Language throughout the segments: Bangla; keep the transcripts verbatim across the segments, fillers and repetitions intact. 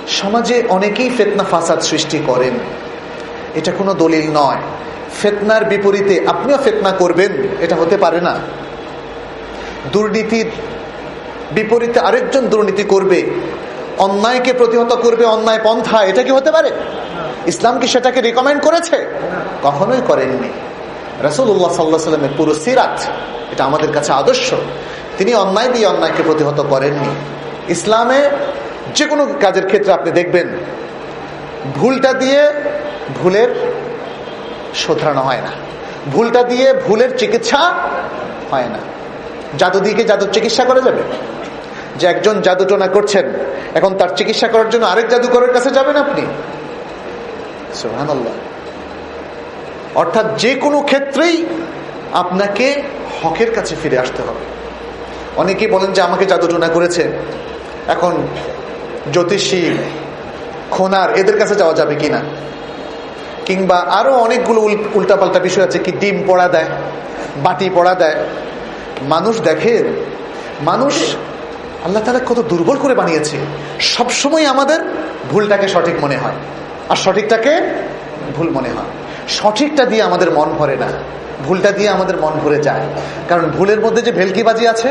সমাজে অনেকেই ফিতনা ফাসাদ সৃষ্টি করেন, এটা কোনো দলিল নয়। ফিতনার বিপরীতে আপনিও ফিতনা করবেন, এটা হতে পারে না। দুর্নীতির বিপরীতে আরেকজন দুর্নীতি করবে, অন্যায়কে প্রতিহত করবে অন্যায় পন্থা, এটা কি হতে পারে? ইসলাম কি সেটাকে রিকমেন্ড করেছে? কখনোই করেননি। রাসূলুল্লাহ সাল্লাল্লাহু আলাইহি ওয়াসাল্লামের পুরো সিরাত এটা আমাদের কাছে আদর্শ। তিনি অন্যায় দিয়ে অন্যায়কে প্রতিহত করেননি। ইসলামে যে কোনো কাজের ক্ষেত্রে আপনি দেখবেন ভুলটা দিয়ে ভুলের শোধরানো হয় না, ভুলটা দিয়ে ভুলের চিকিৎসা হয় না। জাদু দিয়ে কি জাদুর চিকিৎসা করা যাবে? যে একজন জাদুটোনা করছেন, এখন তার চিকিৎসা করার জন্য আরেক জাদুকরের কাছে যাবেন আপনি? সুবহানাল্লাহ। অর্থাৎ যে কোনো ক্ষেত্রেই আপনাকে হকের কাছে ফিরে আসতে হবে। অনেকেই বলেন যে আমাকে জাদুটোনা করেছে, এখন জ্যোতিষী, খোনার, এদের কাছে যাওয়া যাবে কিনা? কিংবা আরো অনেকগুলো উল্টাপাল্টা বিষয় আছে, কি ডিম পড়া দেয়, বাটি পড়া দেয়। মানুষ দেখে, মানুষ আল্লাহ তাআলা কত দুর্বল করে বানিয়েছে। সবসময় আমাদের ভুলটাকে সঠিক মনে হয় আর সঠিকটাকে ভুল মনে হয়। সঠিকটা দিয়ে আমাদের মন ভরে না, ভুলটা দিয়ে আমাদের মন ভরে যায়। কারণ ভুলের মধ্যে যে ভেলকিবাজি আছে,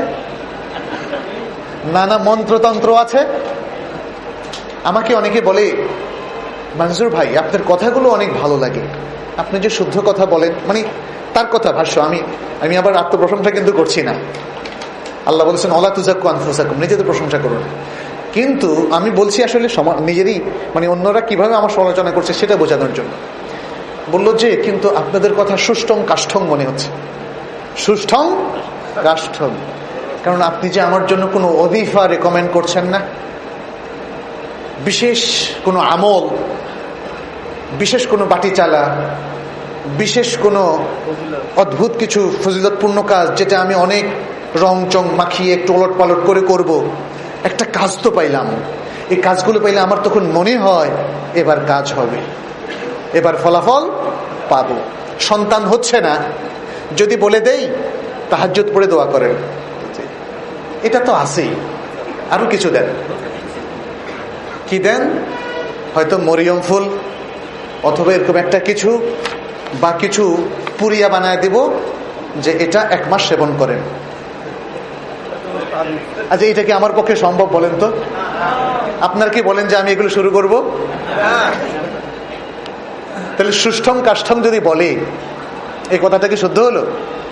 নানা মন্ত্রতন্ত্র আছে। আমাকে অনেকে বলে, মনজুর ভাই আপনার কথাগুলো অনেক ভালো লাগে, আপনি যে শুদ্ধ কথা বলেন, মানে তার কথা ভাষ্য, আমি আমি আবার আত্মপ্রশংসা কিন্তু করছি না। আল্লাহ বলেছেন ওয়ালা তুযাক্কু আনফুসাকুম, নিজেদের প্রশংসা করুন। কিন্তু আমি বলছি আসলে নিজেরই, মানে অন্যরা কিভাবে আমার সমালোচনা করছে সেটা বোঝানোর জন্য। বললো যে কিন্তু আপনাদের কথা সুষ্টং কাষ্ঠং মনে হচ্ছে, সুষ্টং কাষ্ঠং। কারণ আপনি যে আমার জন্য কোনো ওজিফা রেকমেন্ড করছেন না, বিশেষ কোনো আমল, বিশেষ কোনো বাটি চালা, বিশেষ কোনো অদ্ভুত কিছু ফজিলতপূর্ণ কাজ যেটা আমি অনেক রং চং মাখিয়ে একটু ওলট পালট করে করব, একটা কাজ তো পাইলাম। এই কাজগুলো পাইলে আমার তখন মনে হয় এবার কাজ হবে, এবার ফলাফল পাবো। সন্তান হচ্ছে না, যদি বলে দেই তাহাজ্জুদ পড়ে দোয়া করেন, এটা তো আছেই, আরো কিছু দেন। কি দেন? হয়তো মরিয়ম ফুল অথবা এরকম একটা কিছু, বা কিছু পুরিয়া বানায় দিব যে এটা এক মাস সেবন করেন। আচ্ছা, এটা কি আমার পক্ষে সম্ভব বলেন তো? আপনার কি বলেন যে আমি এগুলো শুরু করব? তাহলে সুষ্ঠম কাষ্ঠম যদি বলে, এই কথাটা কি শুদ্ধ হলো?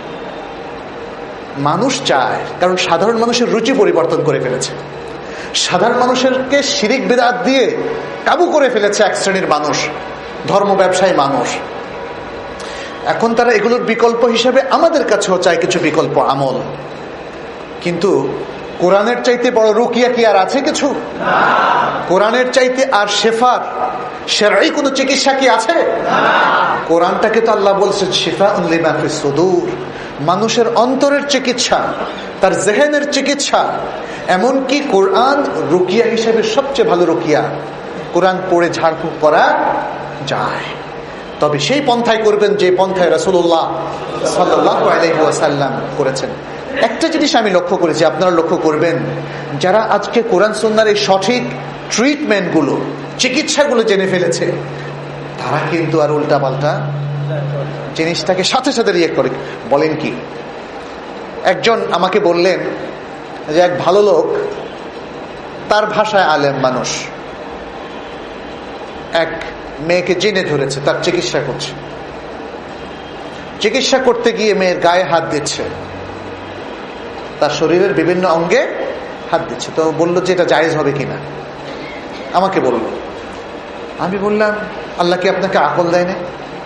মানুষ চায়, কারণ সাধারণ মানুষের রুচি পরিবর্তন করে ফেলেছে। সাধারণ মানুষেরকে শিরিক বিদআত দিয়ে কাবু করে ফেলেছে এক শ্রেণীর মানুষ, ধর্ম ব্যবসায়ী মানুষ। এখন তারা এগুলোর বিকল্প হিসেবে আমাদের কাছেও চায় কিছু বিকল্প আমল। কিন্তু কোরআনের চাইতে বড় রুকিয়া কি আর আছে কিছু? কোরআনের চাইতে আর শেফার শরঈ কোনো চিকিৎসা কি আছে? কোরআনটাকে তো আল্লাহ বলছেন শিফাউন লিমা ফিস সুদূর, মানুষের অন্তরের চিকিৎসা, তার জেহেনের চিকিৎসা। এমনকি কোরআন রুকিয়া হিসেবে সবচেয়ে ভালো রুকিয়া। কোরআন পড়ে ঝাড়ফুঁক করা যায়, তবে সেই পন্থায় করবেন যে পন্থায় রাসূলুল্লাহ সাল্লাল্লাহু আলাইহি ওয়াসাল্লাম করেছেন। একটা জিনিস আমি লক্ষ্য করেছি, আপনারা লক্ষ্য করবেন, যারা আজকে কোরআন সুন্নাহর এই সঠিক ট্রিটমেন্টগুলো, চিকিৎসাগুলো জেনে ফেলেছে, তারা কিন্তু আর উল্টা পাল্টা জিনিসটাকে সাথে সাথে রিয়েক্ট করে। বলেন কি? একজন আমাকে বললেন যে এক ভালো লোক, তার ভাষায় আলেম মানুষ, এক মেয়েকে জেনে ধরেছে, তার চিকিৎসা করছে। চিকিৎসা করতে গিয়ে মেয়ের গায়ে হাত দিচ্ছে, তার শরীরের বিভিন্ন অঙ্গে হাত দিচ্ছে। তো বললো যে এটা জায়েজ হবে কিনা, আমাকে বলল। আমি বললাম আল্লাহ কি আপনাকে আকল দেয় না?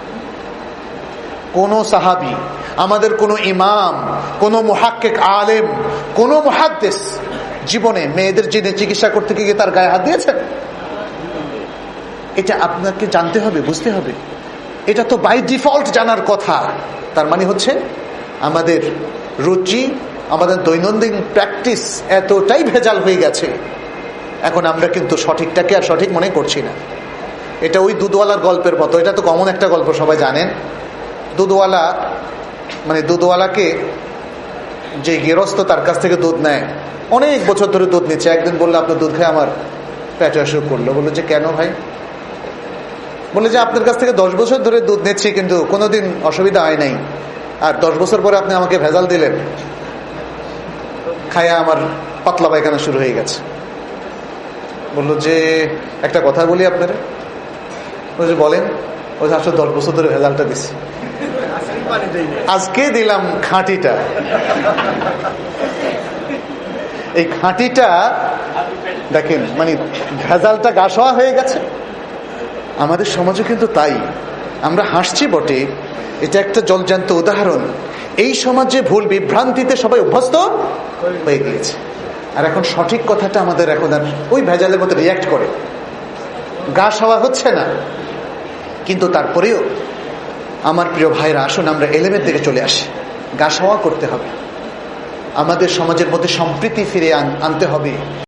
কোন সাহাবী, আমাদের কোন ইমাম, কোন মুহাক্কিক আলেম, কোন মুহাদ্দিস জীবনে মেয়েদের জেনে চিকিৎসা করতে গিয়ে তার গায়ে হাত দিয়েছেন? এটা আপনাকে জানতে হবে, বুঝতে হবে। এটা তো বাই ডিফল্ট জানার কথা। তার মানে হচ্ছে আমাদের রুচি, আমাদের দৈনন্দিন প্র্যাকটিস এতটাই ভেজাল হয়ে গেছে, এখন আমরা কিন্তু সঠিকটাকে আর সঠিক মনে করছি না। এটা ওই দুধওয়ালার গল্পের মতো। এটা তো কমন একটা গল্প, সবাই জানেন। দুধওয়ালা, মানে দুধওয়ালাকে যে গৃহস্থ তার কাছ থেকে দুধ নেয়, অনেক বছর ধরে দুধ নিচ্ছে। একদিন বললো আপনার দুধ খেয়ে আমার পেটে অসুখ করলো। বললো যে কেন ভাই? বলে যে আপনার কাছ থেকে দশ বছর ধরে দুধ নিচ্ছি কিন্তু কোনোদিন অসুবিধা হয় নাই, আর দশ বছর পরে আপনি আমাকে ভেজাল দিলেন, খায়া আমার পাতলা পায়খানা শুরু হয়ে গেছে। বললো যে একটা কথা বলি আপনারা। বলে যে বলেন। ওই যে আসলে দশ বছর ধরে ভেজালটা দিচ্ছি, আজকে দিলাম খাঁটিটা। এই খাঁটিটা দেখেন, মানে ভেজালটা গাছওয়া হয়ে গেছে। আমাদের সমাজে কিন্তু তাই, আমরা হাসছি বটে, এটা একটা জলজান্ত উদাহরণ। এই সমাজে ভুল বিভ্রান্তিতে সবাই অভ্যস্ত হয়ে গিয়েছে, আর এখন সঠিক কথাটা আমাদের এখন আর ওই ভেজালের মতো রিয়াক্ট করে, গাছ হওয়া হচ্ছে না। কিন্তু তারপরেও আমার প্রিয় ভাইরা, আসুন আমরা এলেমের দিকে চলে আসি। গাছ হওয়া করতে হবে, আমাদের সমাজের মধ্যে সম্প্রীতি ফিরে আনতে হবে।